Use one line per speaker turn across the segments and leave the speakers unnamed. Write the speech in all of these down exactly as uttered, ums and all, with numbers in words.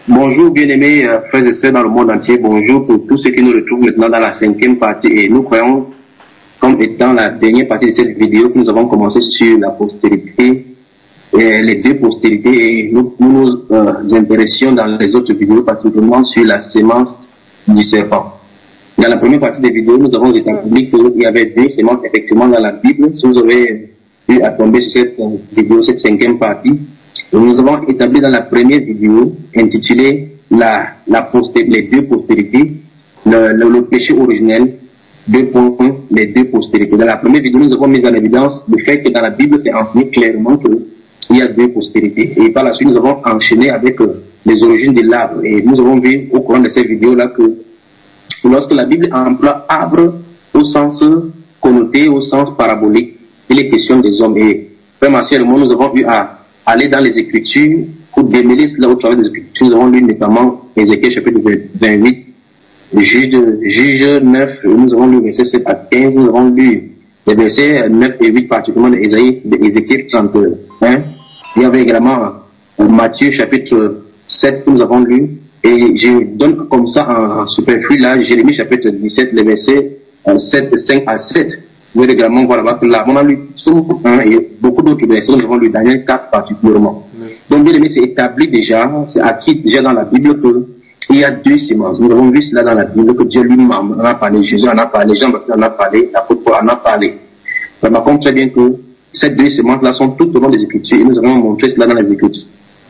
Bonjour bien-aimés euh, frères et sœurs dans le monde entier, bonjour pour tous ceux qui nous retrouvent maintenant dans la cinquième partie et nous croyons comme étant la dernière partie de cette vidéo que nous avons commencé sur la postérité, et les deux postérités et nous nous, nous euh, intéressions dans les autres vidéos particulièrement sur la sémence du serpent. Dans la première partie des vidéos, nous avons établi qu'il y avait deux sémences effectivement dans la Bible. Si vous avez eu à tomber sur cette euh, vidéo, cette cinquième partie, nous avons établi dans la première vidéo intitulée la, la posté, les deux postérités, le, le, le péché originel, deux points, les deux postérités. Dans la première vidéo, nous avons mis en évidence le fait que dans la Bible, c'est enseigné clairement qu'il y a deux postérités. Et par la suite, nous avons enchaîné avec euh, les origines de l'arbre. Et nous avons vu au cours de cette vidéo-là que lorsque la Bible emploie arbre au sens connoté, au sens parabolique, il est question des hommes. Et vraiment, nous avons eu à aller dans les Écritures pour démêler cela au travers des Écritures. Nous avons lu notamment Ézéchiel chapitre vingt-huit, Juge, Juge neuf, nous avons lu versets sept à quinze, nous avons lu les versets neuf et huit particulièrement d'Ézéchiel trente et un. Il y avait également Matthieu chapitre sept que nous avons lu, et je donne comme ça en, en superflu là Jérémie chapitre dix-sept, les versets sept, cinq à sept. Vous voyez également, voilà, que là, on a lu un et beaucoup d'autres versets, nous avons lu Daniel quatre particulièrement. Oui. Donc, bien aimé, c'est établi déjà, c'est acquis déjà dans la Bible qu'il y a deux semences. Nous avons vu cela dans la Bible, que Dieu lui-même en a parlé, Jésus en a parlé, Jean-Baptiste en a parlé, l'apôtre Paul en a parlé. On compte très bien que ces deux semences-là sont tout au long des Écritures et nous avons montré cela dans les Écritures.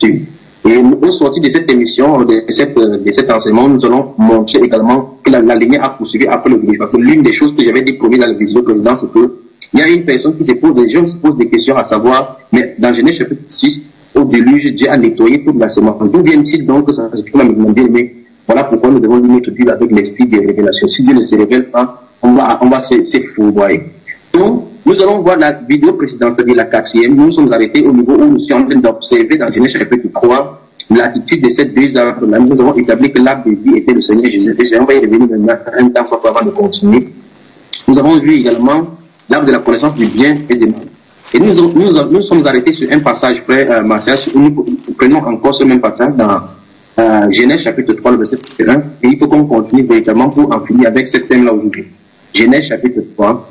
Et au sortir de cette émission, de, cette, de cet enseignement, nous allons montrer également que la, la lumière a poursuivi après le déluge. Parce que l'une des choses que j'avais dit promis dans la vidéo précédente, c'est que il y a une personne qui se pose, des gens se posent des questions à savoir, mais dans Genèse chapitre six, au déluge, Dieu a nettoyé toute la semence. D'où vient-il donc que ça se trouve à me demander, mais voilà pourquoi nous devons lui mettre Dieu avec l'esprit des révélations. Si Dieu ne se révèle pas, on va, on va se, se fourvoyer. Donc, nous allons voir la vidéo précédente, c'est-à-dire la quatrième. Nous nous sommes arrêtés au niveau où nous sommes en train d'observer dans Genèse chapitre trois l'attitude de ces deux arbres-là. Nous avons établi que l'arbre de vie était le Seigneur Jésus. Et on va y revenir maintenant un temps fois avant de continuer. Nous avons vu également l'arbre de la connaissance du bien et du mal. Et nous nous, nous, nous sommes arrêtés sur un passage, frère euh, Martial. Nous prenons encore ce même passage dans euh, Genèse chapitre trois, le verset un. Et il faut qu'on continue véritablement pour en finir avec ce thème-là aujourd'hui. Genèse chapitre trois.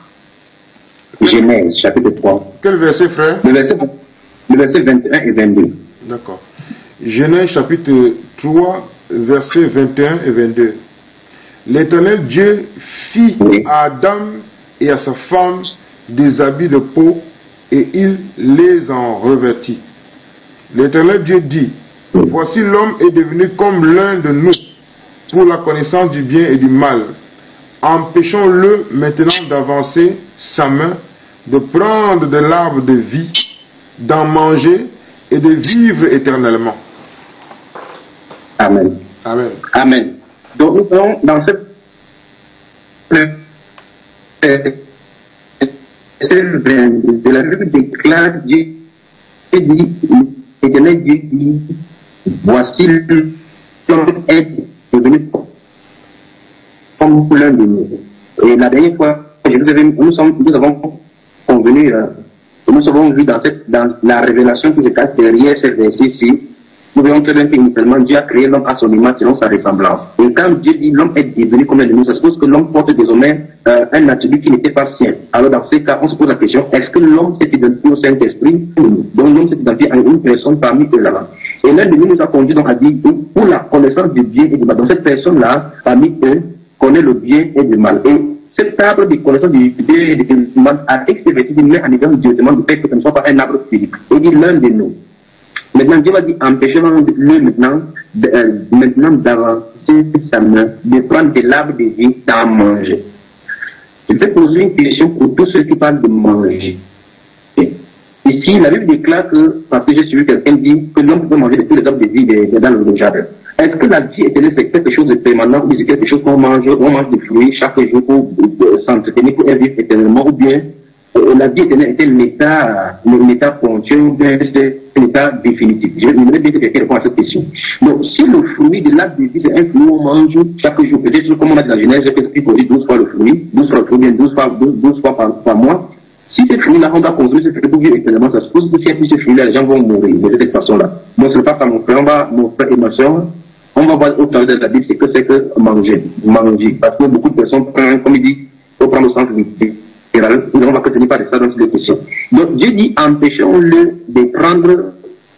Genèse chapitre trois.
Quel verset, frère?
Le verset, le verset vingt et un et vingt-deux.
D'accord. Genèse chapitre trois, versets vingt et un et vingt-deux. L'Éternel Dieu fit oui. à Adam et à sa femme des habits de peau et il les en revêtit. L'Éternel Dieu dit, oui. Voici l'homme est devenu comme l'un de nous pour la connaissance du bien et du mal. Empêchons-le maintenant d'avancer sa main, de prendre de l'arbre de vie, d'en manger et de vivre éternellement.
Amen.
Amen.
Amen. Donc nous sommes dans cette de la Bible déclare Dieu dit, l'Éternel Dieu dit, voici l'homme est devenu comme l'un de nous. Et la dernière fois, je vous avais, nous, sommes, nous avons convenu, euh, nous avons vu dans, cette, dans la révélation qui se cache derrière ces versets-ci, nous voyons très bien qu'initialement Dieu a créé l'homme à son image selon sa ressemblance. Et quand Dieu dit l'homme est devenu comme l'un de nous, ça suppose que l'homme porte désormais euh, un attribut qui n'était pas sien. Alors dans ces cas, on se pose la question, est-ce que l'homme s'est identifié au Saint-Esprit? Donc l'homme s'est identifié à une personne parmi eux là-bas. Et l'un de nous nous a conduit donc à dire, pour la connaissance du bien et du mal. Donc cette personne-là, parmi eux, connaît le bien et du mal. Et cet arbre de connaissance du bien et du mal a été vêtu d'une main en évidence directement du fait que ce ne soit pas un arbre physique. Et dit l'un de nous. Maintenant, Dieu va dire, empêchez-le maintenant, de, euh, maintenant d'avancer sa main, de prendre de l'arbre de vie, d'en manger. Je vais poser une question pour tous ceux qui parlent de manger. Et ici, la Bible déclare que, parce que j'ai suivi quelqu'un dit que l'homme peut manger de tous les arbres de vie de, de, dans le jardin. Est-ce que la vie éternelle c'est quelque chose de permanent ou c'est quelque chose qu'on mange, on mange des fruits chaque jour pour euh, s'entretenir pour vivre éternellement, ou bien euh, la vie éternelle est un état, un état ponctuel ou bien c'est un état définitif? Je voudrais bien que quelqu'un réponde à cette question. Donc, si le fruit de l'arbre de vie c'est un fruit qu'on mange chaque jour, peut-être comme on a dit dans la Genèse, que c'est douze fois le fruit, douze fois le fruit, bien douze fois, douze fois par, par mois, Si ces fruits-là, on doit consommer ces fruits pour vivre éternellement, ça suppose que si il y a ces fruits-là, les gens vont mourir de cette façon-là. Donc, ce n'est pas ça, mon frère, on va, mon frère et ma soeur, on va voir au travers de la Bible, c'est que c'est que manger, manger. Parce que beaucoup de personnes prennent, comme il dit, il faut prendre au sens littéral, on va que ce n'est pas de ça dans les questions. Donc, Dieu dit, empêchons-le de prendre,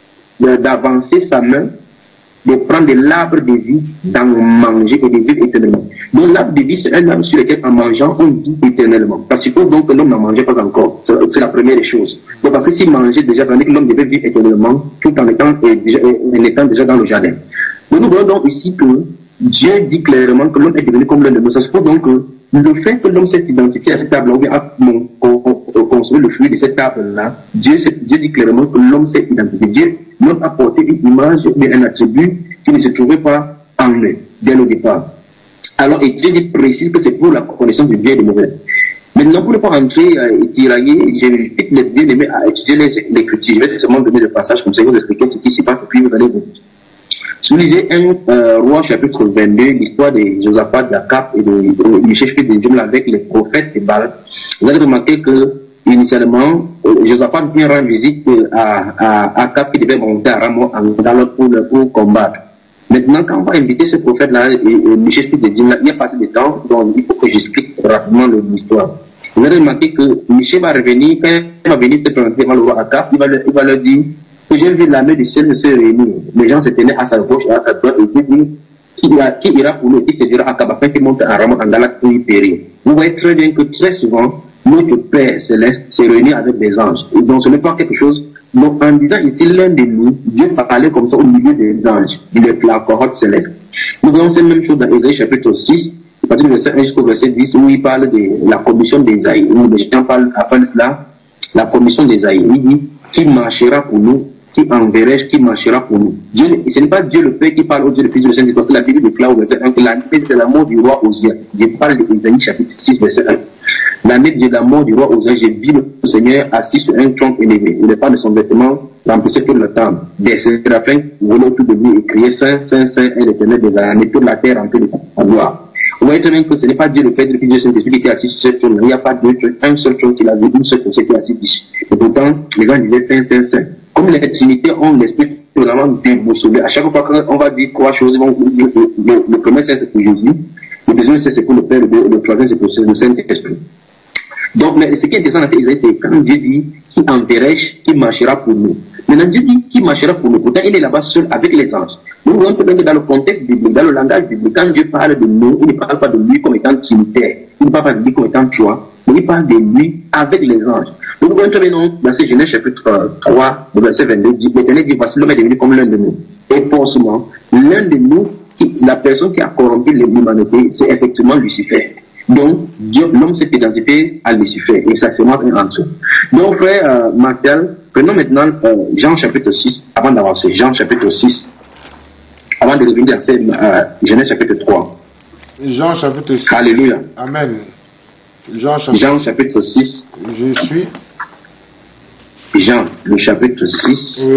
d'avancer sa main, de prendre de l'arbre de vie, d'en manger et de vivre éternellement. Donc l'arbre de vie, c'est un arbre sur lequel en mangeant, on vit éternellement. Ça suppose donc que l'homme n'en mangeait pas encore. C'est la première des choses. Donc parce que s'il mangeait déjà, ça veut dire que l'homme devait vivre éternellement tout en étant, et déjà, en étant déjà dans le jardin. Donc nous voyons donc ici que Dieu dit clairement que l'homme est devenu comme l'un de nous. Ça suppose donc que le fait que l'homme s'est identifié à cet arbre-là, ou bien à consommer le fruit de cet arbre-là, Dieu, Dieu dit clairement que l'homme s'est identifié. Dieu, l'homme a porté une image, mais un attribut qui ne se trouvait pas en eux, dès au départ. Alors, et Dieu dit précise que c'est pour la connaissance du bien et du mauvais. Maintenant, pour ne pas entrer et tirailler, j'invite les bien-aimés à étudier l'écriture. Je vais seulement donner le passage comme ça, vous expliquer ce qui s'y passe, et puis vous allez vous. Si vous lisez un euh, roi chapitre vingt-deux, l'histoire de Josaphat, d'Akab et de, de Michel de Jumla avec les prophètes et Baal, vous allez remarquer que, initialement, euh, Josaphat vient rendre visite à, à Akab qui devait monter à Ramoth dans l'autre pour, pour combattre. Maintenant, quand on va inviter ce prophète-là, et, et Michel de Jumla, il y a passé du temps, donc il faut que j'explique rapidement l'histoire. Vous allez remarquer que Michel va revenir, quand il va venir se présenter devant le roi Akab, il va leur, il va leur dire que j'ai vu l'armée du ciel se réunir. Les gens se tenaient à sa gauche et à sa droite et Dieu dit qui, qui ira pour nous et qui se dira à Akab afin qu'il monte à Ramoth en Galate pour y périr. Vous voyez très bien que très souvent, notre Père céleste se réunit avec des anges. Et donc ce n'est pas quelque chose. Donc en disant ici l'un de nous, Dieu parlait comme ça au milieu des anges, il est la cohorte céleste. Nous voyons cette même chose dans Ésaïe chapitre six, à partir du verset un jusqu'au verset dix, où il parle de la commission d'Ésaïe. Où les gens parlent après cela, la commission d'Ésaïe. Il dit qui marchera pour nous, qui enverrai-je, qui marchera pour nous. Dieu, ce n'est pas Dieu le Père qui parle au Dieu le Fils du Saint-Esprit, parce que la Bible déclare au verset un que l'année de la mort du roi Osée. Je parle d'Ésaïe chapitre six, verset un. L'année de la mort du roi Osée, j'ai vu le Seigneur assis sur un tronc élevé. Il n'est pas de son vêtement remplissait tout le temple. Des séraphins volaient autour de lui et criaient Saint, Saint, Saint est l'Éternel des armées, toute la terre remplie de sa gloire. Vous voyez très bien que ce n'est pas Dieu le Père, le Fils du Saint-Esprit qui est assis sur ce trône. Il n'y a pas deux trônes, un seul trône qu'il a vu, une seule personne qui est assis dessus. Et pourtant, les gens disaient Saint, Saint, Saint. Comme les Trinités ont l'esprit totalement déboussolé, à chaque fois qu'on va dire trois choses, ils vont dire que le, le premier Saint c'est pour Jésus, le deuxième c'est pour le Père, le, le troisième c'est pour le Saint-Esprit. Donc, mais ce qui est intéressant dans ces Isaïe, c'est quand Dieu dit qui enverrai-je, qui marchera pour nous. Maintenant, Dieu dit qui marchera pour nous. Pourtant, il est là-bas seul avec les anges. Nous voyons que dans le contexte biblique, dans le langage biblique, quand Dieu parle de nous, il ne parle pas de lui comme étant trinitaire, il ne parle pas de lui comme étant trois, mais il parle de lui avec les anges. Nous voyons très bien dans ce Genèse chapitre trois, verset vingt-deux, l'Éternel dit voici l'homme est devenu comme l'un de nous. Et forcément, l'un de nous, qui, la personne qui a corrompu l'humanité, c'est effectivement Lucifer. Donc, l'homme s'est identifié à Lucifer et ça c'est moi un entre eux. Donc, frère euh, Martial, prenons maintenant euh, Jean chapitre six, avant d'avancer. Jean chapitre six, avant de revenir à euh, Genèse chapitre trois.
Jean chapitre six.
Alléluia.
Amen. Jean chapitre,
Jean chapitre six.
Je suis.
Jean, le chapitre six.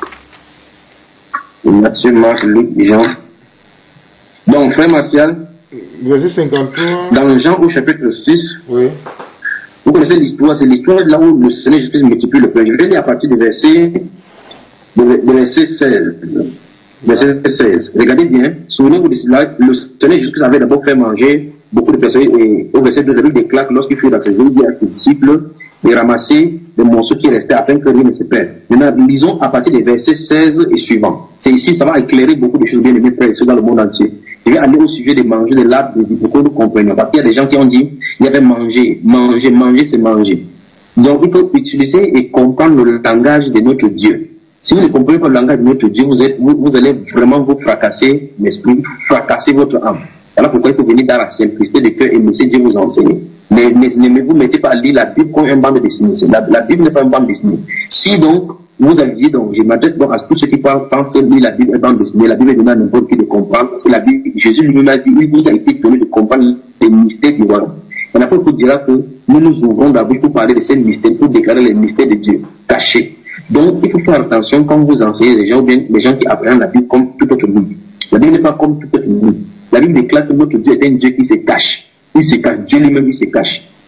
Oui.
Matthieu, Marc, Luc, Jean. Donc, frère Martial.
Verset cinquante-trois.
Dans Jean au chapitre six,
oui.
Vous connaissez l'histoire, c'est l'histoire de là où le Seigneur Jésus multiplie le pain. Je vais lire à partir du verset, de verset seize. Verset seize. Regardez bien, souvenez-vous de cela, le Seigneur Jésus avait d'abord fait manger beaucoup de personnes, et au verset deux, il déclare que lorsqu'il fut dans ses jours, il dit à ses disciples de ramasser les morceaux qui restaient afin que rien ne se perde. Maintenant, lisons à partir des versets seize et suivants. C'est ici, ça va éclairer beaucoup de choses bien aimées frères dans le monde entier. Je vais aller au sujet de manger de l'arbre de vie pour que nous comprenions. Parce qu'il y a des gens qui ont dit, il y avait manger, manger, manger, c'est manger. Donc, il faut utiliser et comprendre le langage de notre Dieu. Si vous ne comprenez pas le langage de notre Dieu, vous, êtes, vous, vous allez vraiment vous fracasser l'esprit, fracasser votre âme. Voilà pourquoi il faut venir dans la simplicité de cœur et laisser Dieu vous enseigner. Mais ne, ne vous mettez pas à lire la Bible comme un bande dessinée. La, la Bible n'est pas un bande dessinée. Si donc, vous aviez donc, je m'adresse donc à tous ceux qui pensent que lire la Bible est bande dessinée, la Bible est donnée à n'importe qui de comprendre, parce que la Bible, Jésus lui-même a dit, il vous a été donné de comprendre les mystères du royaume. Et après, il vous dira que nous nous ouvrons la bouche pour parler de ces mystères, pour déclarer les mystères de Dieu, cachés. Donc, il faut faire attention quand vous enseignez les gens, ou bien les gens qui apprennent la Bible comme tout autre livre. La Bible n'est pas comme tout autre livre. La Bible déclare que notre Dieu est un Dieu qui se cache. Il se cache. Dieu lui-même, il se cache.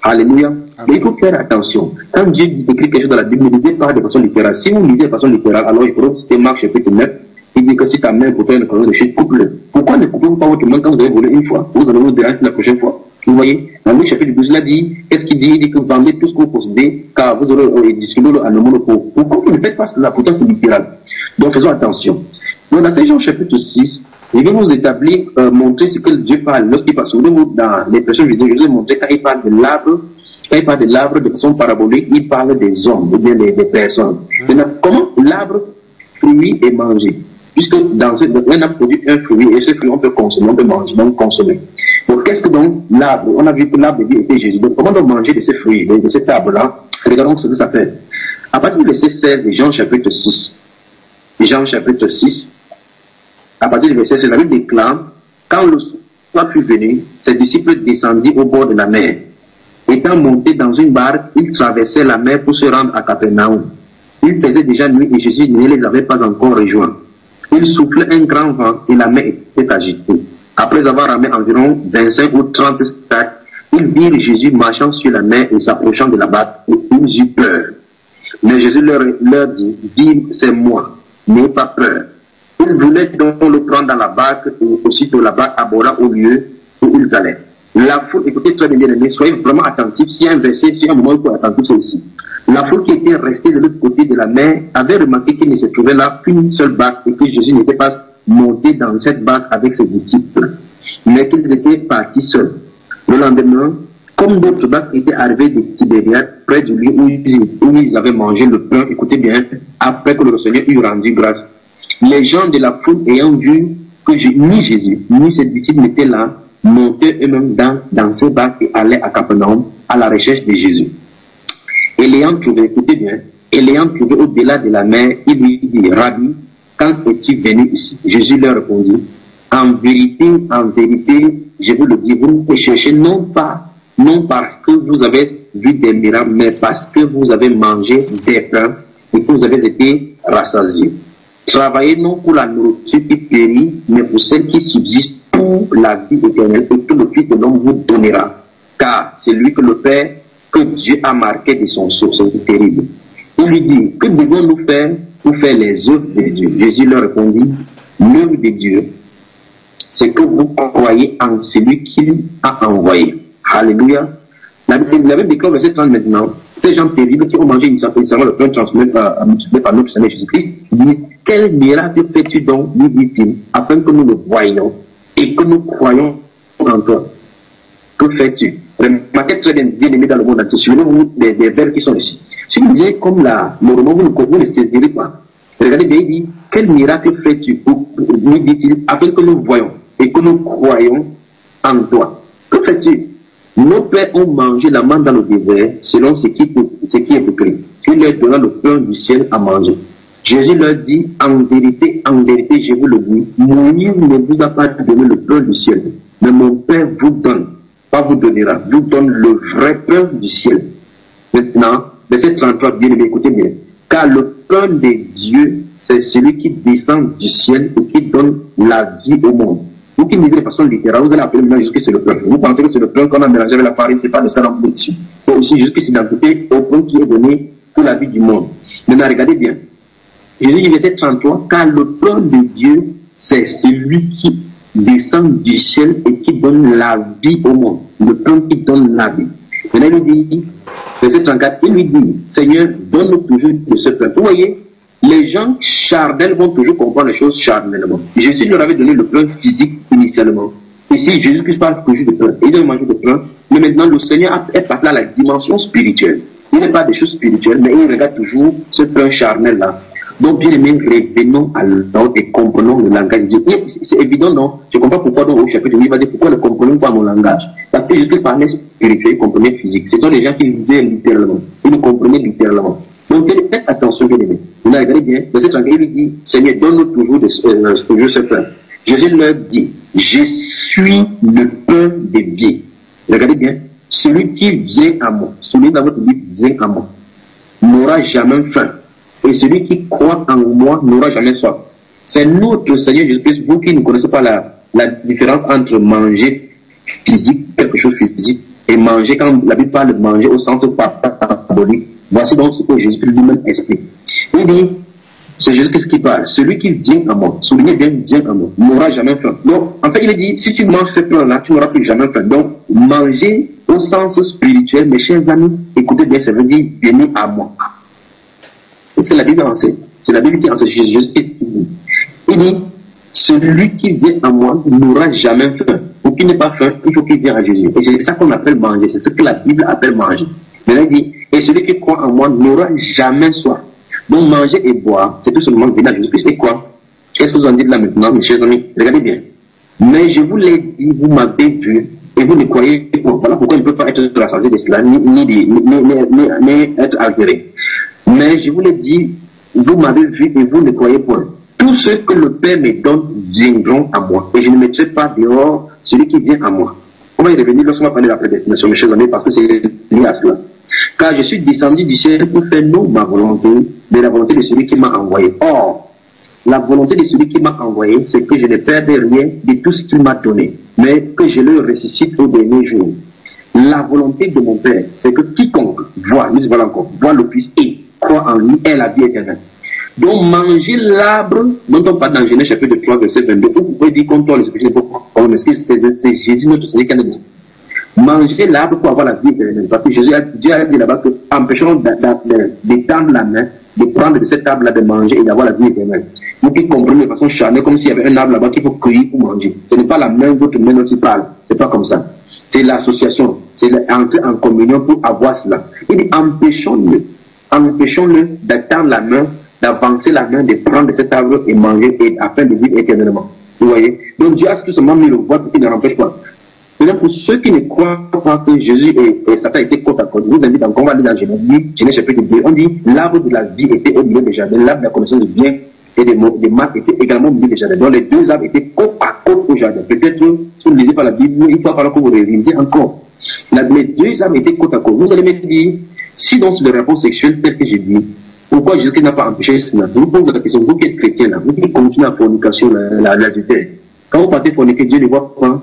Alléluia. Mais il faut faire attention. Quand Dieu écrit quelque chose dans la Bible, ne lisez pas de façon littérale. Si vous lisez de façon littérale, alors il faut citer Marc chapitre neuf. Il dit que si ta main pour faire une colonne de chute, coupe-le. Pourquoi ne coupez-vous pas votre main quand vous avez volé une fois? Vous allez vous déranger la prochaine fois. Vous voyez, dans Luc chapitre douze, il a dit, qu'est-ce qu'il dit? Il dit que vous vendez tout ce que vous possédez, car vous aurez distribué à nos monopole. Pourquoi vous ne faites pas cela? Pourtant, c'est littéral. Donc, faisons attention. Donc, dans Saint Jean chapitre six, il va vous établir, euh, montrer ce que Dieu parle. Lorsqu'il parle, souvenez-vous, dans les personnes vidéo, je vous ai montré quand il parle de l'arbre, quand il parle de l'arbre de façon parabolique, il parle des hommes, ou bien des, des personnes. Maintenant, comment l'arbre fruit est mangé? Puisque dans ce, on a produit un fruit, et ce fruit, on peut consommer, on peut manger, donc consommer. Donc, qu'est-ce que donc l'arbre? On a vu que l'arbre de vie était Jésus. Donc, comment donc manger de ce fruit, de, de cet arbre-là? Regardons ce que ça fait. À partir du verset seize de Jean chapitre six, Jean chapitre six, à partir du verset seize, la Bible déclare, quand le soir fut venu, ses disciples descendirent au bord de la mer. Étant montés dans une barque, ils traversaient la mer pour se rendre à Capernaum. Il faisait déjà nuit et Jésus ne les avait pas encore rejoints. Il soufflait un grand vent et la mer était agitée. Après avoir ramé environ vingt-cinq ou trente sacs, ils virent Jésus marchant sur la mer et s'approchant de la barque et ils eurent peur. Mais Jésus leur, leur dit, dis, c'est moi, n'ayez pas peur. Ils voulaient donc le prendre dans la barque et aussitôt la barque aborda au lieu où ils allaient. La foule, écoutez très bien, bien, soyez vraiment attentifs. Si un verset, si un moment où il faut être attentif, c'est ici. La foule qui était restée de l'autre côté de la mer avait remarqué qu'il ne se trouvait là qu'une seule barque et que Jésus n'était pas monté dans cette barque avec ses disciples, mais qu'ils étaient partis seuls. Le lendemain, comme d'autres barques étaient arrivées de Tibériade, près du lieu où ils, où ils avaient mangé le pain, écoutez bien, après que le Seigneur eut rendu grâce, les gens de la foule ayant vu que ni Jésus, ni ses disciples n'étaient là, montaient eux-mêmes dans, dans ces barques et allaient à Capernaum à la recherche de Jésus. Et l'ayant trouvé, écoutez bien, et l'ayant trouvé au-delà de la mer, il lui dit, Rabbi, quand es-tu venu ici? Jésus leur répondit, en vérité, en vérité, je vous le dis, vous me cherchez non pas, non parce que vous avez vu des miracles, mais parce que vous avez mangé des pains et que vous avez été rassasiés. Travaillez non pour la nourriture qui périt, mais pour celle qui subsiste pour la vie éternelle, et que le Fils de l'homme vous donnera. Car c'est lui que le Père, que Dieu a marqué de son sceau, c'est terrible. Il lui dit, que devons-nous faire pour faire les œuvres de Dieu? Jésus leur répondit, l'œuvre de Dieu, c'est que vous croyez en celui qu'il a envoyé. Alléluia. La Bible déclare verset trente maintenant, ces gens terribles qui ont mangé initialement le pain transmis à multiplier par notre Seigneur Jésus-Christ, disent, quel miracle fais-tu donc, lui dit-il, afin que nous le voyions et que nous croyons en toi. Que fais-tu? Remarquez très bien, bien aimé dans le monde entier, souvenez-vous des, des verbes qui sont ici. Si vous disiez comme là, le roman, vous ne, vous ne saisirez pas. Regardez bien, il dit, quel miracle fais-tu, lui dit-il, afin que nous voyons et que nous croyons en toi. Que fais-tu? Nos pères ont mangé la manne dans le désert, selon ce qui, ce qui est écrit. Il leur donna le pain du ciel à manger. Jésus leur dit, en vérité, en vérité, je vous le dis, Moïse ne vous a pas donné le pain du ciel, mais mon Père vous donne, pas vous donnera, vous donne le vrai pain du ciel. Maintenant, verset trente-trois, bien aimé, écoutez bien. Car le pain de Dieu, c'est celui qui descend du ciel et qui donne la vie au monde. Vous qui lisez de façon littérale, vous allez appeler maintenant jusque c'est le pain. Vous pensez que c'est le pain qu'on a mélangé avec la farine, c'est pas le salam de dessus. Et aussi jusque c'est d'identité au pain qui est donné pour la vie du monde. Maintenant, regardez bien. Jésus dit verset trente-trois, car le pain de Dieu, c'est celui qui descend du ciel et qui donne la vie au monde. Le pain qui donne la vie. Maintenant, il lui dit, verset trente-quatre, il lui dit, Seigneur, donne-nous toujours de ce pain. Vous voyez, les gens charnels vont toujours comprendre les choses charnellement. Jésus leur avait donné le pain physique initialement. Ici, Jésus-Christ parle toujours de pain. Il doit manger de pain. Mais maintenant, le Seigneur est passé à la dimension spirituelle. Il n'est pas des choses spirituelles, mais il regarde toujours ce pain charnel-là. Donc, bien aimé, revenons à l'ordre et comprenons le langage de Dieu. C'est évident, non? Je ne comprends pas pourquoi dans le chapitre, il va dire pourquoi ne comprenons pas mon langage. Parce que Jésus parlait spirituel, il comprenait physique. Ce sont les gens qui le disaient littéralement. Ils le comprenaient littéralement. Donc, faites attention, bien aimé. Vous regardez bien, verset trente-quatre, il lui dit, Seigneur, donne-nous toujours, de, euh, toujours ce pain. Jésus leur dit, je suis le pain de vie. Regardez bien, celui qui vient à moi, celui dans votre vie vient à moi, n'aura jamais faim. Et celui qui croit en moi n'aura jamais soif. C'est notre Seigneur Jésus-Christ, vous qui ne connaissez pas la, la différence entre manger physique, quelque chose physique, Et manger, quand la Bible parle de manger au sens parabolique, voici donc ce que Jésus lui-même explique. Il dit, c'est Jésus qui parle, celui qui vient à moi, soulignez bien, vient à moi, n'aura jamais faim. Donc, en fait, il dit, si tu manges ce plat-là, tu n'auras plus jamais faim. Donc, manger au sens spirituel, mes chers amis, écoutez bien, ça veut dire, venez à moi. C'est la Bible enseigne. C'est la Bible qui enseigne. Jésus qui dit. Il dit, celui qui vient à moi n'aura jamais faim. Pour qu'il n'ait pas faim, il faut qu'il vienne à Jésus. Et c'est ça qu'on appelle manger. C'est ce que la Bible appelle manger. Mais là, il dit, et celui qui croit en moi n'aura jamais soif. Donc, manger et boire, c'est tout simplement venir à Jésus. Et quoi? Qu'est-ce que vous en dites là maintenant, mes chers amis? Regardez bien. Mais je vous l'ai dit, vous m'avez vu, et vous ne croyez pas. Voilà pourquoi il ne peut pas être de la santé de cela, ni, ni, ni, ni, ni, ni être altéré. Mais je vous l'ai dit, vous m'avez vu et vous ne croyez point. Tous ceux que le Père me donne viendront à moi. Et je ne mettrai pas dehors celui qui vient à moi. On va y revenir lorsqu'on va parler de la prédestination, mes chers amis, parce que c'est lié à cela. Car je suis descendu du ciel pour faire non ma volonté, mais la volonté de celui qui m'a envoyé. Or, la volonté de celui qui m'a envoyé, c'est que je ne perde rien de tout ce qu'il m'a donné, mais que je le ressuscite au dernier jour. La volonté de mon Père, c'est que quiconque voit, nous voilà encore, voit le Fils et croit en lui, est la vie éternelle. Donc, manger l'arbre dont on parle dans Genèse chapitre trois, verset vingt-deux, vous pouvez dire qu'on doit les expliquer pourquoi. Est-ce que c'est Jésus notre Seigneur qui a dit manger l'arbre pour avoir la vie éternelle. Parce que Jésus a, Dieu a dit là-bas que empêcheront d'étendre la main, de prendre de cet arbre-là, de manger et d'avoir la vie éternelle. Vous qui comprenez de façon charnelle, comme s'il y avait un arbre là-bas qu'il faut cueillir pour manger. Ce n'est pas la main, votre main dont il parle. C'est pas comme ça. C'est l'association. C'est entrer en communion pour avoir cela. Il dit empêchons-le. Empêchons-le d'attendre la main, d'avancer la main, de prendre de cet arbre et manger et afin de vivre éternellement. Vous voyez? Donc Dieu a tout simplement mis le voie pour qu'il ne l'empêche pas. Maintenant, pour ceux qui ne croient pas que Jésus et, et Satan étaient côte à côte, je vous invite encore, on va aller dans Genèse, Genèse chapitre deux, on dit l'arbre de la vie était au milieu des jardins, l'arbre de la connaissance du bien et des, des mal était également au milieu des jardins. Donc les deux arbres étaient côte à côte au jardin. Peut-être, si vous ne lisez pas la Bible, il faut falloir que vous réalisez encore. La, les deux arbres étaient côte à côte. Vous allez me dire, si dans le rapport sexuel tel que j'ai dit, pourquoi Jésus n'a pas empêché cela? Vous posez la question, vous qui êtes chrétien là, vous qui continuez la fornication, l'adultère. Quand vous partez forniquer, Dieu ne voit pas.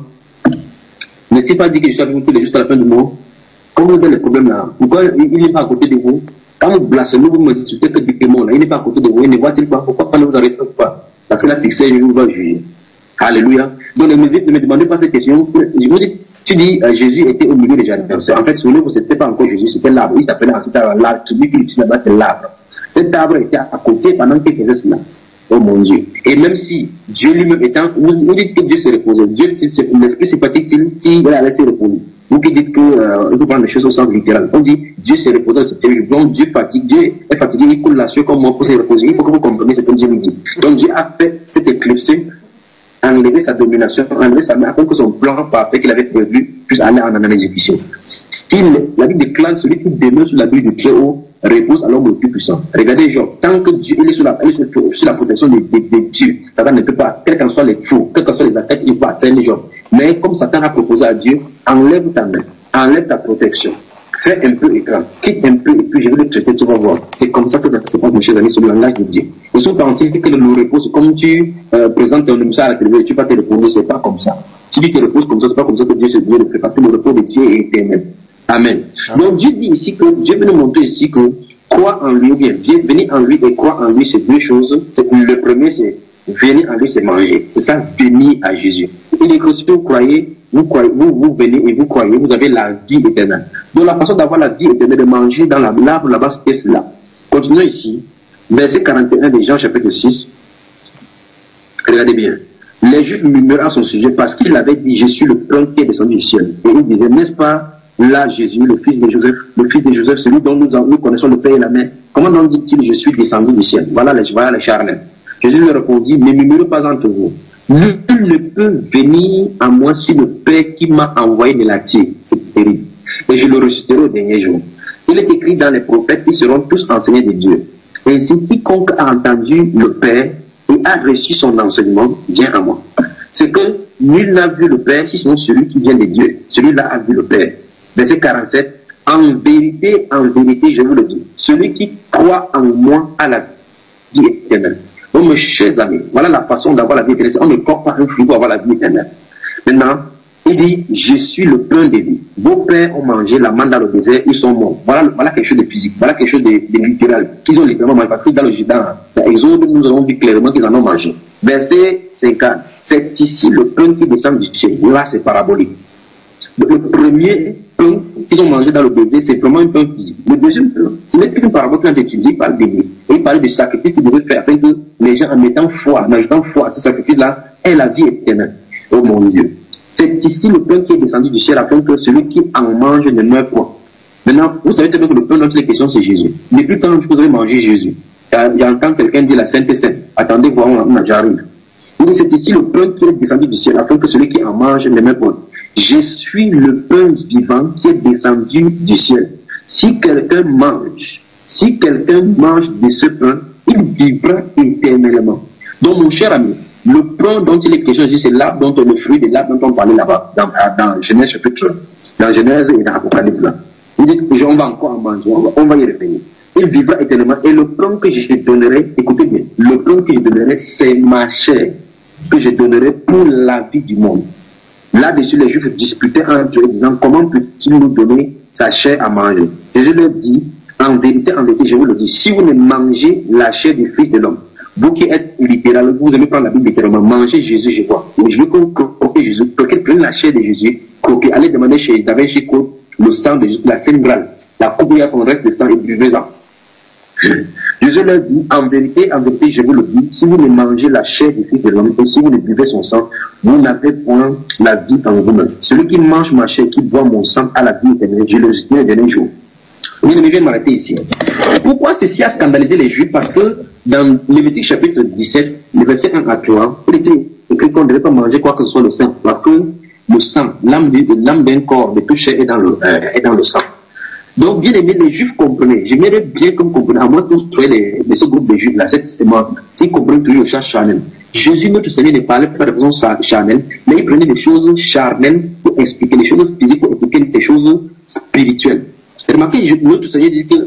N'est-il pas dit que je suis avec vous tous les jours jusqu'à la fin du mois? Quand vous avez les problèmes là, pourquoi il n'est pas à côté de vous? Quand vous blasphémez, vous me insultez que du démon là, il n'est pas à côté de vous, il ne voit-il pas? Pourquoi ne vous arrêtez pas? Parce que la fixée, il va juger. Alléluia. Donc ne me, ne me demandez pas cette question. Je vous dis, tu dis euh, Jésus était au milieu des jardins. En fait, souvenez-vous, ce n'était pas encore Jésus, c'était l'arbre. Il s'appelait cet arbre, l'arbre. Celui qui utilise là-bas, c'est l'arbre. Cet arbre était à côté pendant qu'il faisait cela. Oh mon Dieu. Et même si Dieu lui-même étant, vous, vous dites que Dieu s'est reposé. Dieu, l'esprit sympathique, s'il allait se reposer. Vous qui dites que, euh, il faut prendre les choses au sens littéral. On dit, Dieu s'est reposé dans ce terrible. Donc Dieu fatigue, Dieu est fatigué, il coule la sueur comme moi pour se reposer. Il faut que vous compreniez ce que Dieu nous dit. Donc Dieu a fait cette éclipse, enlever sa domination, enlever sa main, afin que son plan parfait qu'il avait prévu puisse aller en, en exécution. S'il, la Bible déclare, celui qui demeure sur la Bible du Très-Haut repose à l'homme le plus puissant. Regardez Job, tant que Dieu il est sur la, il est sur, sur la protection de, de, de Dieu, Satan ne peut pas, quels qu'en soient les faux, quelles qu'en soient les attaques, il va atteindre Job. Mais comme Satan a proposé à Dieu, enlève ta main, enlève ta protection, fais un peu écran, quitte un peu et puis je vais le traiter, tu vas voir. C'est comme ça que ça se passe, mes chers amis, sur le langage de Dieu. Et si vous pensez que le repos, c'est comme tu euh, présentes ton émission à la télévision, tu vas te reposer, c'est pas comme ça. Si tu te reposes comme ça, c'est pas comme ça que Dieu se Dieu le fait, parce que le repos de Dieu est éternel. Amen. Amen. Donc Dieu dit ici que, Dieu veut nous montrer ici que, croire en lui ou bien venir en lui et croire en lui, c'est deux choses. C'est, le premier, c'est venir en lui, c'est manger. C'est ça, venir à Jésus. Il est que si vous croyez, vous croyez, vous, vous venez et vous croyez, vous avez la vie éternelle. Donc la façon d'avoir la vie éternelle, de manger dans la l'arbre là-bas, c'est cela. Continuons ici. Verset quarante et un de Jean chapitre six. Regardez bien. Les Juifs murmuraient à son sujet parce qu'il avait dit, je suis le pain qui est descendu du ciel. Et il disait, n'est-ce pas là Jésus, le fils de Joseph, le fils de Joseph, celui dont nous, nous connaissons le Père et la Mère. Comment donc dit-il, je suis descendu du ciel? Voilà les, voilà les charnels. Jésus leur répondit, ne murmurez pas entre vous. Nul ne peut venir à moi si le Père qui m'a envoyé ne l'attire. C'est terrible. Et je le ressusciterai au dernier jour. Il est écrit dans les prophètes, ils seront tous enseignés de Dieu. Ainsi, quiconque a entendu le Père et a reçu son enseignement, vient à moi. C'est que nul n'a vu le Père, si sinon celui qui vient de Dieu. Celui-là a vu le Père. Verset quarante-sept. En vérité, en vérité, je vous le dis, celui qui croit en moi a la vie éternelle. Donc, mes chers amis, voilà la façon d'avoir la vie éternelle. On ne croit pas un fruit pour avoir la vie éternelle. Maintenant, il Il dit, je suis le pain de vie. Vos pères ont mangé la manne dans le désert, ils sont morts. Voilà, voilà quelque chose de physique, voilà quelque chose de, de littéral. Ils ont littéralement mangé, parce que dans le dans l'Exode, nous avons vu clairement qu'ils en ont mangé. Verset cinquante, c'est ici le pain qui descend du ciel. Là, c'est parabolique. Le premier pain qu'ils ont mangé dans le désert, c'est vraiment un pain physique. Le deuxième pain, ce n'est qu'une parabole qui a été utilisée par Dieu. Et il parlait du sacrifice qu'ils devaient faire afin que les gens, en mettant foi, en ajoutant foi à ce sacrifice-là, aient la vie éternelle. Oh mon Dieu. C'est ici le pain qui est descendu du ciel afin que celui qui en mange ne meure point. Maintenant, vous savez très bien que le pain dont il est question, c'est Jésus. Depuis quand vous avez mangé Jésus? J'entends quelqu'un dire la Sainte Sainte. Attendez, voir, j'arrive. Il dit, c'est ici le pain qui est descendu du ciel afin que celui qui en mange ne meure point. Je suis le pain vivant qui est descendu du ciel. Si quelqu'un mange, si quelqu'un mange de ce pain, il vivra éternellement. Donc, mon cher ami, le pain dont il est question ici, c'est l'arbre dont on, le fruit de l'arbre dont on parlait là-bas, dans, dans Genèse chapitre, dans Genèse et dans Apocalypse là. Il dit, on va encore en manger, on va, on va y revenir. Il vivra éternellement. Et le pain que je donnerai, écoutez bien, le pain que je donnerai, c'est ma chair que je donnerai pour la vie du monde. Là-dessus, les Juifs disputaient entre eux, disant, comment peut-il nous donner sa chair à manger? Jésus leur dit, en vérité, en vérité, je vous le dis, si vous ne mangez la chair du Fils de l'homme, vous qui êtes littéral, vous aimez prendre la Bible littéralement, mangez Jésus, je vois. Je veux qu'on croque Jésus, croquez, prenez la chair de Jésus, croquez, allez demander chez David Chico le sang de Jésus, la Sainte Graal, la coupe où il y a son reste de sang et buvez-en. Jésus leur dit, en vérité, en vérité, je vous le dis, si vous ne mangez la chair du Fils de l'homme et si vous ne buvez son sang, vous n'avez point la vie en vous-même. Celui qui mange ma chair, qui boit mon sang, a la vie éternelle. Je le soutiens le dernier jour. Bien, je viens de m'arrêter ici. Pourquoi ceci a scandalisé les Juifs? Parce que dans Lévitique chapitre dix-sept, le verset un à trois, il était écrit qu'on ne devait pas manger quoi que ce soit le sang. Parce que le sang, l'âme d'un corps, de tout chair est dans le, euh, est dans le sang. Donc, bien aimé, les Juifs comprenaient. J'aimerais bien que vous compreniez, à moins que vous soyez les, de ce groupe de Juifs, là, cette sémence, qui comprennent toujours le champ charnel. Jésus, notre Seigneur, ne parlait pas de façon charnelle, mais il prenait des choses charnelles pour expliquer les choses physiques, pour expliquer des choses spirituelles. Remarquez, notre Seigneur dit que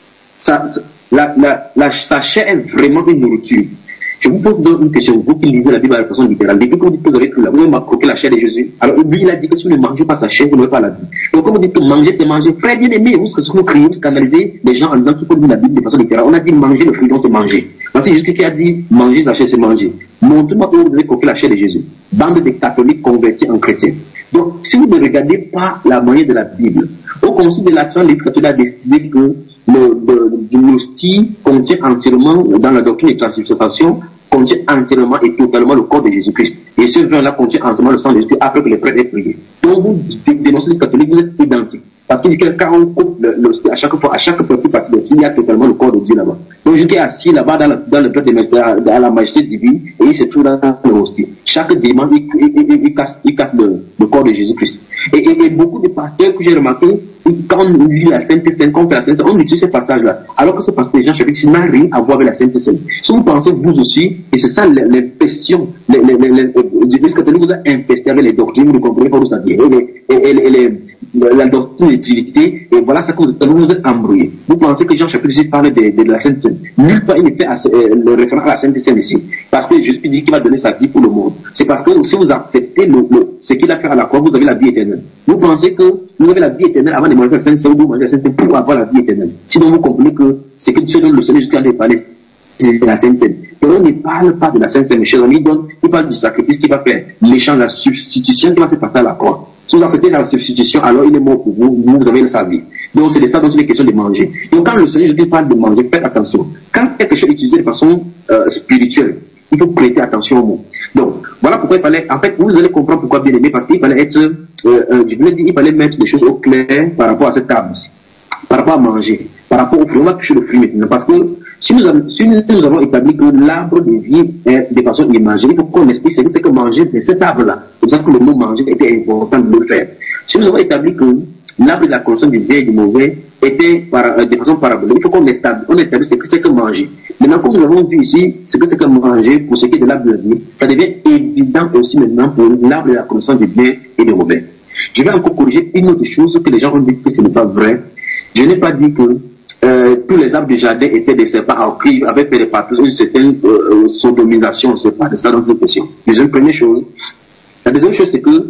sa, la, la, la, sa chair est vraiment une nourriture. Je vous pose donc une question, vous qui lisez la Bible à la façon littérale, depuis que vous dites que vous avez cru là, vous avez croqué la chair de Jésus. Alors lui, il a dit que si vous ne mangez pas sa chair, vous n'aurez pas la vie. Donc comme vous dites que manger, c'est manger. Frère bien aimé, vous, ce que vous criez, vous scandalisez les gens en disant qu'il faut lire la Bible de façon littérale. On a dit manger le fruit, donc c'est manger. Voici Jésus qui a dit manger sa chair, c'est manger. Montrez-moi que vous devez croquer la chair de Jésus. Bande de catholiques convertis en chrétiens. Donc, si vous ne regardez pas la moyenne de la Bible, au Concile de Latin, l'Église catholique a décidé que le, le, le l'hostie contient entièrement, dans la doctrine de transubstantiation, contient entièrement et totalement le corps de Jésus-Christ. Et ce vin-là contient entièrement le sang de Jésus-Christ après que les prêtres aient prié. Donc, vous dénoncez les catholiques, vous êtes identiques. Parce qu'il dit que quand on coupe l'hostie, à chaque fois, à chaque petite partie de l'hostie, il y a totalement le corps de Dieu là-bas. Donc, Jésus est assis là-bas dans, dans le peuple de à la majesté divine et il se trouve dans l'hostie. Chaque dimanche, il, il, il, il casse, il casse le, le corps de Jésus-Christ. Et, et, et beaucoup de pasteurs que j'ai remarqué, quand on lit la Sainte Seine, quand on fait la Sainte Seine, on utilise ces passages-là. Alors que ce passage de Jean chapitre six n'a rien à voir avec la Sainte Seine. Si vous pensez vous aussi, et c'est ça l'infestation, l'Église catholique vous a infesté avec les doctrines, vous ne comprenez pas où ça vient. Et, et, et, et les, la doctrine de l'utilité, et voilà ça que vous, vous vous êtes embrouillé. Vous pensez que Jean chapitre six parle de, de, de la Sainte Seine. Nulle part il ne fait euh, le référent à la Sainte Seine ici. Parce que Jésus dit qu'il va donner sa vie pour le monde. C'est parce que si vous acceptez le, le, ce qu'il a fait à la croix, vous avez la vie éternelle. Vous pensez que vous avez la vie éternelle avant de manger la Sainte Seine, vous mangez la Sainte Seine pour avoir la vie éternelle. Sinon vous comprenez que c'est que ce dont le Seigneur Jésus a parlé, c'est la Sainte Seine. Et on ne parle pas de la Sainte Seine, mes chers amis, donc il parle du sacrifice qu'il va faire, l'échange, la substitution qui va se passer à la croix. Si vous acceptez la substitution, alors il est mort pour vous, vous avez sa vie. Donc c'est de ça dont il est question de manger. Donc quand le Seigneur Jésus parle de manger, faites attention. Quand quelque chose est utilisé de façon euh, spirituelle, il faut prêter attention au mot. Donc voilà pourquoi il fallait, en fait vous allez comprendre pourquoi bien aimé, parce qu'il fallait être, euh, euh, je voulais dire, il fallait mettre des choses au clair par rapport à cette table, par rapport à manger, par rapport au fruit. On va toucher le fruit maintenant, parce que si nous, avons, si nous avons établi que l'arbre de vie est de façon imagée, il faut qu'on explique ce que c'est que manger de cet arbre-là. C'est pour ça que le mot manger était important de le faire. Si nous avons établi que l'arbre de la connaissance du bien et du mauvais était par, euh, de façon parabolique, il faut qu'on établisse, on établisse ce que c'est que manger. Maintenant, comme nous avons vu ici, ce que c'est que manger pour ce qui est de l'arbre de la vie, ça devient évident aussi maintenant pour l'arbre de la connaissance du bien et du mauvais. Je vais encore corriger une autre chose que les gens ont dit que ce n'est pas vrai. Je n'ai pas dit que Euh, tous les arbres du jardin étaient des serpents à qui avaient fait des partout une certaine euh, sodomisation, c'est pas de ça dont nous question. Deuxième première chose. La deuxième chose, c'est que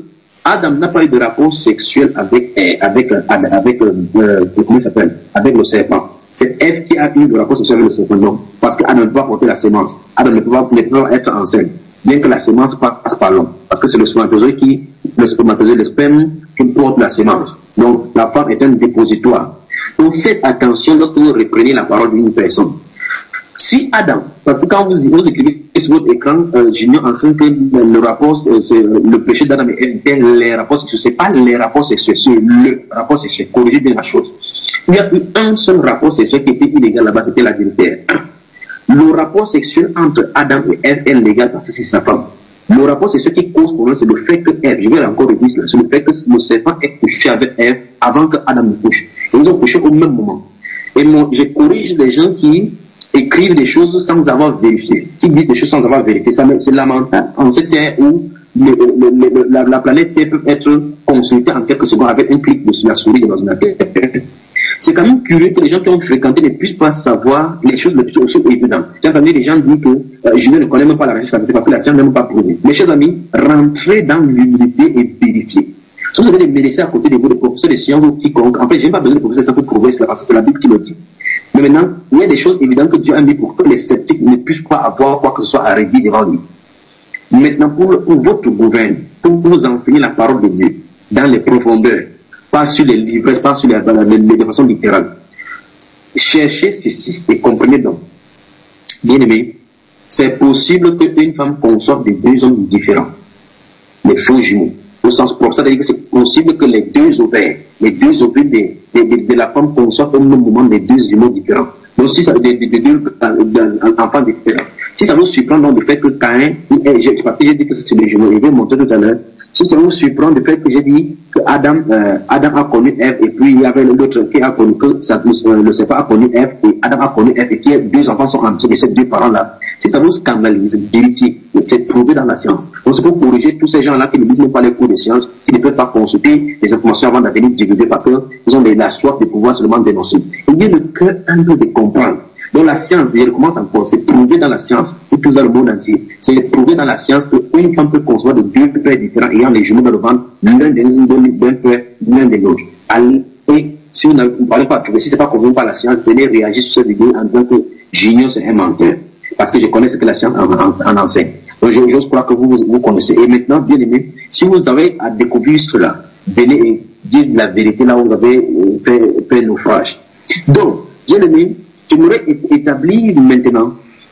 Adam n'a pas eu de rapport sexuel avec, euh, avec, euh, avec, euh, euh, comment il s'appelle, avec le serpent. C'est Ève qui a eu le rapport sexuel avec le serpent. Non, parce qu'Adam ne peut pas porter la sémence. Adam ne peut pas, ne peut pas être enceinte. Bien que la sémence passe par l'homme. Parce que c'est le spermatozoïde qui, le spermatozoïde, le sperme qui porte la sémence. Donc, la femme est un dépositoire. Donc, faites attention lorsque vous reprenez la parole d'une personne. Si Adam, parce que quand vous, vous écrivez sur votre écran, euh, j'ignore en que le, le rapport, euh, le péché d'Adam et Ève, c'était les rapports sexuels, c'est pas les rapports sexuels, c'est le rapport sexuel. Corrigez bien la chose. Il y a eu un seul rapport sexuel qui était illégal là-bas, c'était l'adultère. Le rapport sexuel entre Adam et Ève est légal parce que c'est sa femme. Le rapport sexuel qui cause problème, c'est le fait que Ève, je vais encore redire cela, c'est le fait que le serpent ait couché avec Ève avant que Adam ne couche. Et ils ont couché au même moment. Et moi, je corrige des gens qui écrivent des choses sans avoir vérifié, qui disent des choses sans avoir vérifié. Ça, c'est lamentable en cette terre où le, le, le, la, la planète Terre peut être consultée en quelques secondes avec un clic de la souris de l'ordinateur. C'est quand même curieux que les gens qui ont fréquenté ne puissent pas savoir les choses les plus aussi évidentes. J'ai entendu les gens dire que euh, je ne connais même pas la recherche scientifique parce que la science n'a même pas prouvé. Mes chers amis, rentrez dans l'humilité et vérifiez. Si vous avez des médecins à côté de vous, des professeurs de sciences ou quiconque, en fait, je n'ai pas besoin de professeurs pour prouver cela parce que c'est la Bible qui le dit. Mais maintenant, il y a des choses évidentes que Dieu a mis pour que les sceptiques ne puissent pas avoir quoi que ce soit à redire devant lui. Maintenant, pour, pour votre gouvernement, pour vous enseigner la parole de Dieu dans les profondeurs, pas sur les livres, pas sur les, les, les, de façon littérale. Cherchez ceci et comprenez donc. Bien aimé, c'est possible qu'une femme conçoive des deux hommes différents, les faux jumeaux. Au sens propre, c'est-à-dire que c'est possible que les deux ovaires, les deux ovules de, de, de, de la femme conçoivent au même moment des deux jumeaux différents. Donc si ça de, de, de deux enfants différents. Si ça vous surprend donc le fait que Caïn, parce que j'ai dit que c'est les jumeaux, je vais montrer tout à l'heure. Si ça vous surprend le fait que j'ai dit que Adam, euh, Adam a connu Ève et puis il y avait l'autre qui a connu que ça, euh, le serpent a connu Ève et Adam a connu Ève et que deux enfants sont en de ces deux parents-là. Si ça vous scandalise, vérifiez, c'est prouvé dans la science. Donc c'est pour corriger tous ces gens-là qui ne lisent même pas les cours de science, qui ne peuvent pas consulter les informations avant d'aller divulguer parce qu'ils ont la soif de pouvoir seulement dénoncer. Il y a le cœur un peu de comprendre. Donc la science, je recommence encore, c'est prouvé dans la science, ou tout dans le monde entier, c'est prouvé dans la science qu'une femme peut concevoir de deux pères différents ayant les jumeaux dans le ventre, l'un d'un père, l'un de l'autre. Et si vous ne parlez pas prouvé, si ce n'est pas convenu par la science, venez réagir sur cette vidéo en disant que j'ignore c'est un menteur. Parce que je connais ce que la science en, en, en enseigne. Donc j'ose croire que vous, vous connaissez. Et maintenant, bien aimé, si vous avez à découvrir cela, venez et dire la vérité là où vous avez fait, fait naufrage. Donc, bien aimé, j'aimerais établir maintenant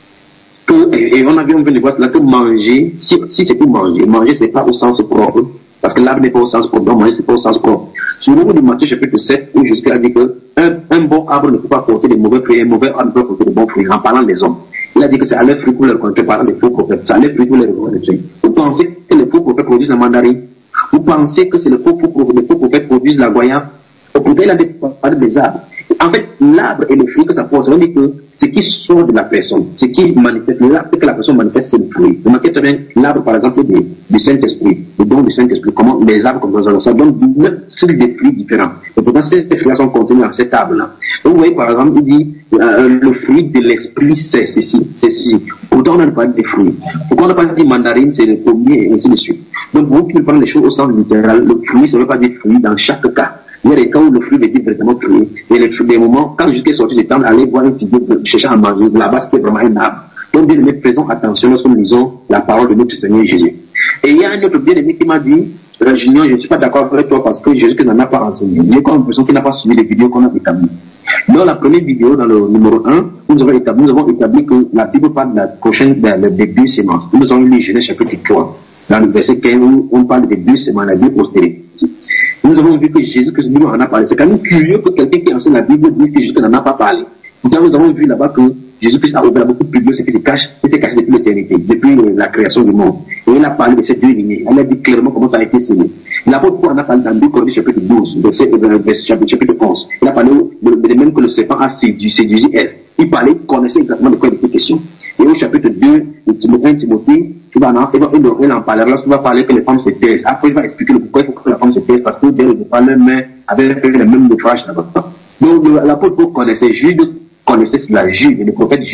que, et, et on a vu, on vient de voir cela, que manger, si, si c'est pour manger, manger c'est pas au sens propre, parce que l'arbre n'est pas au sens propre, donc manger c'est pas au sens propre. Sur le niveau de Matthieu chapitre sept, où Jésus a dit que un, un bon arbre ne peut pas porter de mauvais fruits, un mauvais arbre ne peut pas porter de bons fruits, en parlant des hommes. Il a dit que c'est à leurs fruits pour leur connaître, parlant des faux prophètes, c'est à leurs fruits pour leur connaître. Vous pensez que les faux prophètes produisent la mandarine? Vous pensez que c'est le faux, faux, les faux prophètes produisent la goyave? Pourtant, il a parlé des arbres. En fait, l'arbre et le fruit que ça porte, ça veut dire que ce qui sort de la personne, ce qui manifeste, l'arbre que la personne manifeste, c'est le fruit. Remarquez très bien l'arbre, par exemple, du, du Saint-Esprit, le don du Saint-Esprit, comment les arbres comme ça, ça donne neuf sortes de fruits différents. Et pourtant, ces fruits sont contenus dans cet arbre-là. Donc, vous voyez, par exemple, il dit, euh, le fruit de l'esprit, c'est ceci, c'est ceci. Pourtant, on n'a pas dit des fruits. Pourquoi on n'a pas dit mandarine, c'est le pommier, et ainsi de suite. Donc, vous qui prenez les choses au sens littéral, le fruit, ça ne veut pas dire fruit dans chaque cas. Il y a des cas où le fruit veut dire vraiment fruit. Et les fruits, des moments, quand j'étais sorti du temps, aller voir une figure, chercher à manger, là-bas, c'était vraiment un arbre. Donc, bien aimé, faisons attention lorsque nous lisons la parole de notre Seigneur Jésus. Et il y a un autre bien aimé qui m'a dit, Junior, je ne suis pas d'accord avec toi parce que Jésus n'en a pas enseigné. Il y a comme une personne qui n'a pas suivi les vidéos qu'on a établies. Dans la première vidéo, dans le numéro un, nous avons établi, nous avons établi que la Bible parle de la prochaine, des deux semences. Nous avons lu Genèse chapitre trois. Dans le verset quinze, où on parle des deux semences, la deux postérité. Nous avons vu que Jésus-Christ nous en a parlé. C'est quand même curieux que quelqu'un qui enseigne la Bible dise que Jésus n'en a pas parlé. Pourtant, nous avons vu là-bas que Jésus-Christ a ouvert beaucoup plus de ce qui se cache, qui s'est caché depuis l'éternité, depuis la création du monde. Et il a parlé de ces deux lignées. Elle a dit clairement comment ça a été scellé. L'apôtre Paul en a parlé dans deux Corinthiens chapitre douze, verset, verset chapitre onze. Il a parlé de, de même que le serpent a séduit, séduit elle. Il parlait, il connaissait exactement de quoi il était question. Et au chapitre deux de Timothée, Timothée, il va en, il va, il en parler. Lorsqu'il va parler que les femmes se taisent. Après, il va expliquer le pourquoi il faut que la femme se taise, parce que dès le départ, leur mère avait fait le même naufrage là-bas. Donc, l'apôtre Paul connaissait, Jude connaissait la Jude, le prophète Jude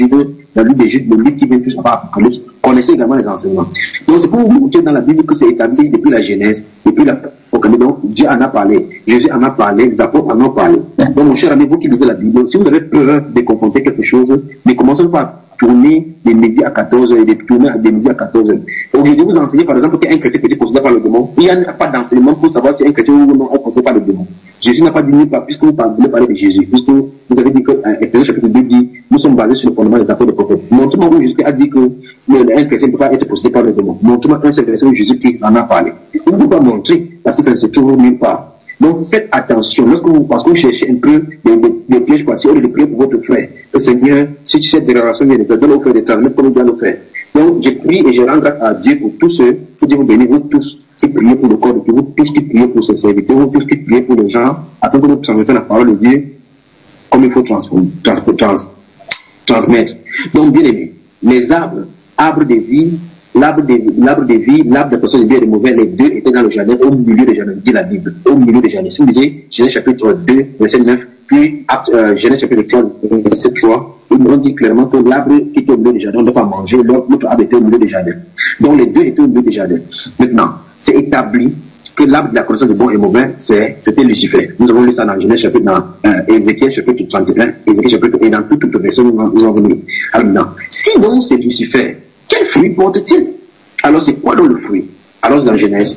dans le livre de Jude, le livre qui vient plus par Apocalypse, connaissez également les enseignements. Donc c'est pour vous montrer dans la Bible que c'est établi depuis la Genèse, depuis l'Apocalypse. Donc Dieu en a parlé, Jésus en a parlé, les apôtres en ont parlé. Donc mon cher ami, vous qui lisez la Bible, si vous avez peur de confronter quelque chose, ne commencez pas tourner des midi à quatorze heures et de tourner des midi à quatorze heures. Au lieu de vous enseigner par exemple qu'un chrétien peut être possédé par le démon, il n'y a pas d'enseignement pour savoir si un chrétien ou non est possédé par le démon. Jésus n'a pas dit, puisque vous voulez parler de Jésus, puisque vous avez dit que Ephésiens chapitre deux dit, nous sommes basés sur le fondement des apôtres des prophètes. Montre-moi où Jésus a dit que un chrétien ne peut pas être possédé par le démon. Montre-moi un seul verset où Jésus qui en a parlé. Vous ne pouvez pas montrer, parce que ça ne se trouve nulle part. Donc faites attention, lorsque vous, parce que vous cherchez un peu des, des, des pièges passés, au lieu de prier pour votre frère, le Seigneur, si tu sais des relations bien de faire, donne au frère de transmettre comme il doit le faire. Donc je prie et je rends grâce à Dieu pour tous ceux, pour Dieu vous bénir, vous tous qui priez pour le corps de Dieu, vous tous qui priez pour ses serviteurs, vous tous qui priez pour les gens, afin que nous transmettons la parole de Dieu comme il faut trans, trans, trans, transmettre. Donc bien aimé, les arbres, arbres de vie, l'arbre de, l'arbre de vie, l'arbre de personne de bien et de mauvais, les deux étaient dans le jardin, au milieu du jardin, dit la Bible, au milieu du jardin. Si vous lisez Genèse chapitre deux, verset neuf, puis euh, Genèse chapitre trois, verset trois, ils nous ont dit clairement que l'arbre qui était au milieu du jardin, on ne doit pas manger, l'autre arbre était au milieu du jardin. Donc les deux étaient au milieu du jardin. Maintenant, c'est établi que l'arbre de la connaissance de bon et mauvais, c'était Lucifer. Nous avons lu ça dans Genèse chapitre, dans euh, Ézéchiel chapitre trente et un, Ézéchiel chapitre, et dans toutes les versions, nous avons vu. Alors maintenant, sinon c'est Lucifer, quel fruit porte-t-il? Alors c'est quoi dans le fruit? Alors c'est dans Genèse.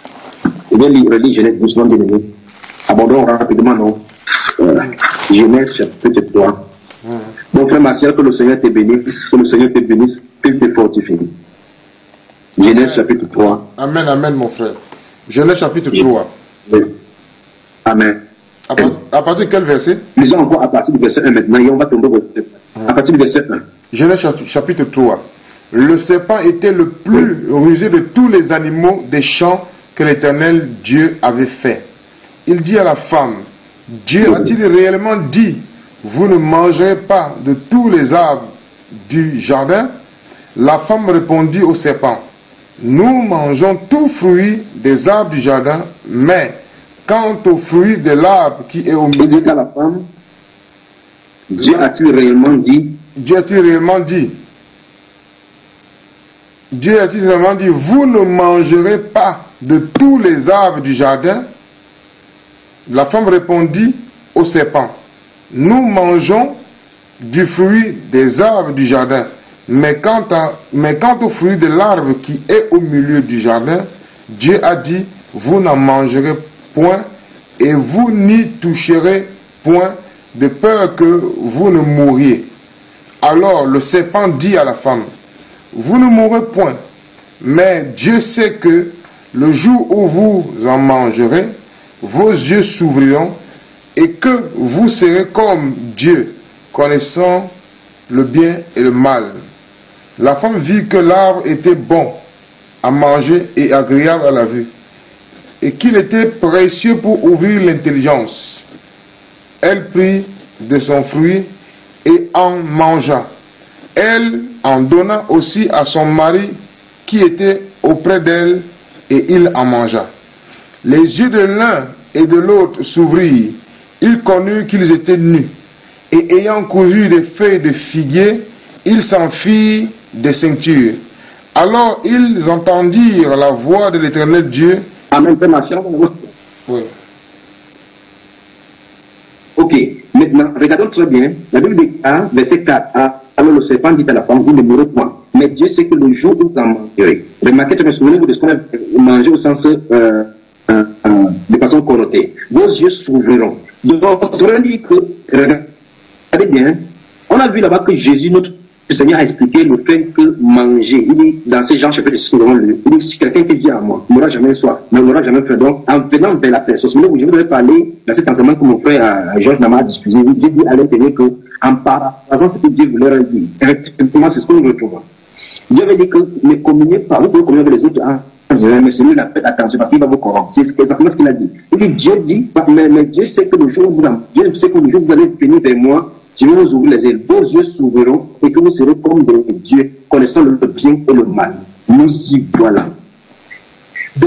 Je vais lire, relire Genèse doucement, bien aimé. Abordons rapidement, non? Euh, Genèse chapitre trois. Mm. Mon frère Martial, que le Seigneur te bénisse, que le Seigneur te bénisse, qu'il te fortifie. Genèse chapitre trois.
Amen, amen, mon frère. Genèse chapitre trois.
Oui. Amen.
À, part, à partir de quel verset?
Lisons encore à partir du verset un maintenant, et on va tomber au verset. Mm. À partir du verset un.
Genèse chapitre trois. Le serpent était le plus rusé de tous les animaux des champs que l'Éternel Dieu avait fait. Il dit à la femme, Dieu a-t-il réellement dit, vous ne mangerez pas de tous les arbres du jardin? La femme répondit au serpent, nous mangeons tout fruit des arbres du jardin, mais quant au fruit de l'arbre qui est au milieu...
Il dit à la femme, Dieu a-t-il réellement dit?
Dieu a-t-il réellement dit? Dieu a-t-il vraiment dit, vous ne mangerez pas de tous les arbres du jardin? La femme répondit au serpent, nous mangeons du fruit des arbres du jardin, mais quant, à, mais quant au fruit de l'arbre qui est au milieu du jardin, Dieu a dit, vous n'en mangerez point et vous n'y toucherez point, de peur que vous ne mouriez. Alors le serpent dit à la femme, vous ne mourrez point, mais Dieu sait que le jour où vous en mangerez, vos yeux s'ouvriront et que vous serez comme Dieu, connaissant le bien et le mal. La femme vit que l'arbre était bon à manger et agréable à la vue, et qu'il était précieux pour ouvrir l'intelligence. Elle prit de son fruit et en mangea. Elle en donna aussi à son mari qui était auprès d'elle, et il en mangea. Les yeux de l'un et de l'autre s'ouvrirent, ils connurent qu'ils étaient nus, et ayant cousu des feuilles de figuier, ils s'en firent des ceintures. Alors ils entendirent la voix de l'Éternel Dieu.
Amen. Oui. Ok, maintenant, regardons très bien, la Bible dit un, verset quatre, ah, alors le serpent dit à la femme, vous ne mourrez point. Mais Dieu sait que le jour où vous en mangerez, remarquez, je me souviens de ce qu'on a mangé au sens euh, euh, euh, de façon connotée. Vos yeux s'ouvriront. Donc, ça veut dire que, regardez bien, on a vu là-bas que Jésus, notre Seigneur, a expliqué le fait que manger, il dit dans ces gens chapitre six, il dit si quelqu'un qui vient à moi n'aura jamais soif, mais n'aura jamais faim. Donc, en venant vers la personne, je vous avais parlé dans cet enseignement que mon frère Georges Nama a diffusé, j'ai dit à l'intérieur que, en paraphrasant ce que Dieu voulait leur dire, effectivement, c'est ce que nous retrouvons. Dieu avait dit que ne communiez pas, vous pouvez communier avec les autres, hein, mais celui-là, faites attention parce qu'il va vous corrompre. C'est exactement ce qu'il a dit. Il dit, Dieu dit, mais, mais Dieu sait que le jour où vous en, Dieu sait que le jour où vous allez venir vers moi, je vais vous ouvrir les ailes, vos yeux s'ouvriront et que vous serez comme des dieux, connaissant le bien et le mal. Nous y voilà. Donc,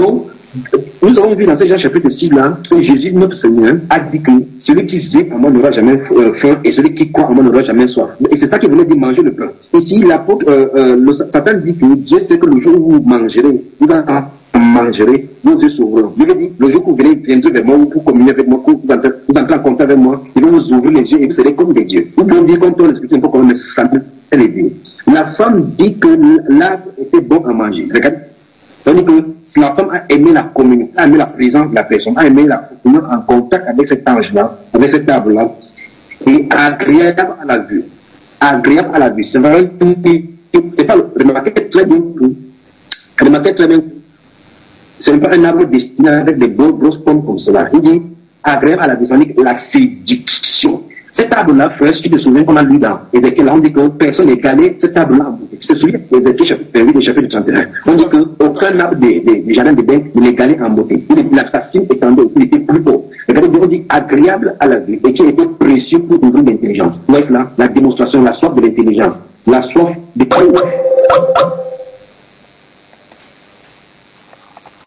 Nous avons vu dans ce Jean chapitre six là, que Jésus, notre Seigneur, a dit que celui qui vit en moi n'aura jamais euh, faim et celui qui croit en moi n'aura jamais soif. Et c'est ça qui voulait dire manger le pain. Ici, l'apôtre, euh, euh, le Satan dit que Dieu sait que le jour où vous mangerez, vous en mangerez, vous êtes sauverez. Je veux dire, le jour où vous viendrez vers moi, ou pour communier avec moi, que vous entrez, vous entrez en contact avec moi, il va vous ouvrir les yeux et vous serez comme des dieux. Vous pouvez dire comme toi, l'esprit un peu comme le Satan, elle est dit. La femme dit que l'arbre était bon à manger. Regarde. C'est-à-dire que la femme a aimé la communion, a aimé la présence de la personne, a aimé la communion en contact avec cet ange-là, avec cette table-là, et agréable à la vue. Agréable à la vue. C'est vrai que c'est pas le. Remarquez très bien que. Remarquez très bien que ce n'est pas un arbre destiné avec des grosses pommes comme cela. Il dit agréable à la vue, c'est-à-dire la séduction. Cette table-là, frère, si tu te souviens qu'on a lu dans Ézéchiel, là, on dit que personne n'est calé cette table-là en beauté. Tu te souviens Ézéchiel chapitre huit, chapitre trente et un. On dit qu'aucun arbre des de, de jardins de Bénin ne l'égalait en beauté. Il, la racine étendue, il était plus haut. Regardez, on dit agréable à la vue et qui était précieux pour ouvrir l'intelligence. Bref, là, la démonstration, la soif de l'intelligence, la soif de